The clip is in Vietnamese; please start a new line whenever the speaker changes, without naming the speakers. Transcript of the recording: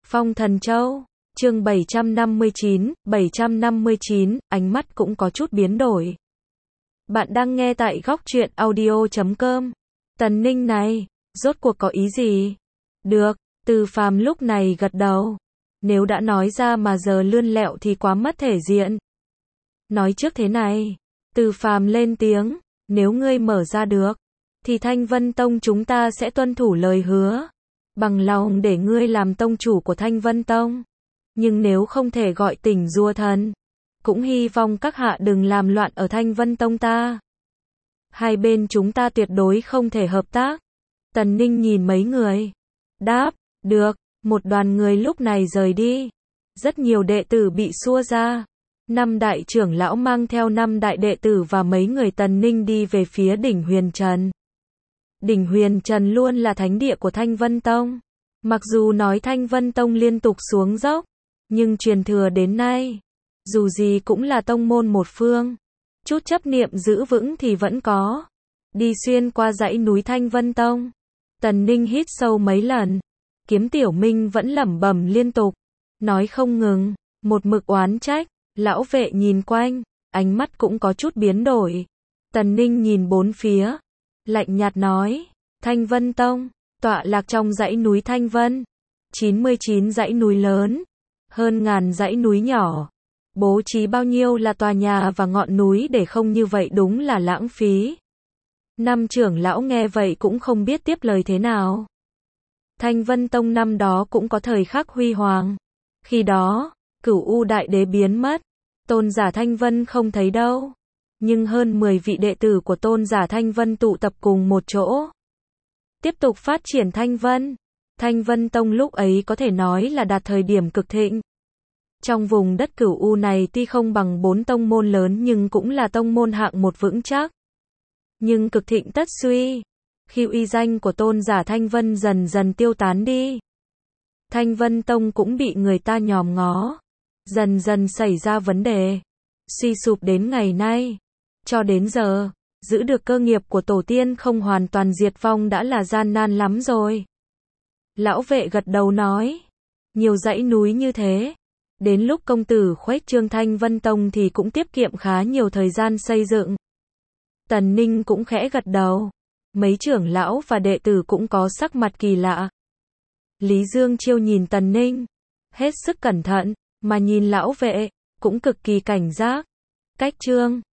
Phong Thần Châu, chương 759, ánh mắt cũng có chút biến đổi. Bạn đang nghe tại góc truyện audio.com. Tần Ninh này, rốt cuộc có ý gì? Được, Từ Phàm lúc này gật đầu. Nếu đã nói ra mà giờ lươn lẹo thì quá mất thể diện. Nói trước thế này, Từ Phàm lên tiếng, nếu ngươi mở ra được, thì Thanh Vân Tông chúng ta sẽ tuân thủ lời hứa. Bằng lòng để ngươi làm tông chủ của Thanh Vân Tông. Nhưng nếu không thể gọi tỉnh rùa thần, cũng hy vọng các hạ đừng làm loạn ở Thanh Vân Tông ta. Hai bên chúng ta tuyệt đối không thể hợp tác. Tần Ninh nhìn mấy người. Đáp, được, một đoàn người lúc này rời đi. Rất nhiều đệ tử bị xua ra. 5 đại trưởng lão mang theo 5 đại đệ tử và mấy người Tần Ninh đi về phía đỉnh Huyền Trần. Đỉnh Huyền Trần luôn là thánh địa của Thanh Vân Tông. Mặc dù nói Thanh Vân Tông liên tục xuống dốc, nhưng truyền thừa đến nay, dù gì cũng là tông môn một phương. Chút chấp niệm giữ vững thì vẫn có. Đi xuyên qua dãy núi Thanh Vân Tông. Tần Ninh hít sâu mấy lần. Kiếm Tiểu Minh vẫn lẩm bẩm liên tục. Nói không ngừng, một mực oán trách. Lão vệ nhìn quanh, ánh mắt cũng có chút biến đổi. Tần Ninh nhìn bốn phía. Lạnh nhạt nói, Thanh Vân Tông, tọa lạc trong dãy núi Thanh Vân. 99 dãy núi lớn, hơn ngàn dãy núi nhỏ. Bố trí bao nhiêu là tòa nhà và ngọn núi để không như vậy đúng là lãng phí. 5 trưởng lão nghe vậy cũng không biết tiếp lời thế nào. Thanh Vân Tông năm đó cũng có thời khắc huy hoàng. Khi đó, Cửu U Đại Đế biến mất, tôn giả Thanh Vân không thấy đâu. Nhưng hơn 10 vị đệ tử của tôn giả Thanh Vân tụ tập cùng một chỗ. Tiếp tục phát triển Thanh Vân. Thanh Vân Tông lúc ấy có thể nói là đạt thời điểm cực thịnh. Trong vùng đất Cửu U này tuy không bằng 4 tông môn lớn nhưng cũng là tông môn hạng một vững chắc. Nhưng cực thịnh tất suy. Khi uy danh của tôn giả Thanh Vân dần dần tiêu tán đi, Thanh Vân Tông cũng bị người ta nhòm ngó. Dần dần xảy ra vấn đề. Suy sụp đến ngày nay. Cho đến giờ, giữ được cơ nghiệp của tổ tiên không hoàn toàn diệt vong đã là gian nan lắm rồi. Lão vệ gật đầu nói. Nhiều dãy núi như thế. Đến lúc công tử khuếch trương Thanh Vân Tông thì cũng tiết kiệm khá nhiều thời gian xây dựng. Tần Ninh cũng khẽ gật đầu. Mấy trưởng lão và đệ tử cũng có sắc mặt kỳ lạ. Lý Dương Chiêu nhìn Tần Ninh. Hết sức cẩn thận, mà nhìn lão vệ, cũng cực kỳ cảnh giác. Cách trương,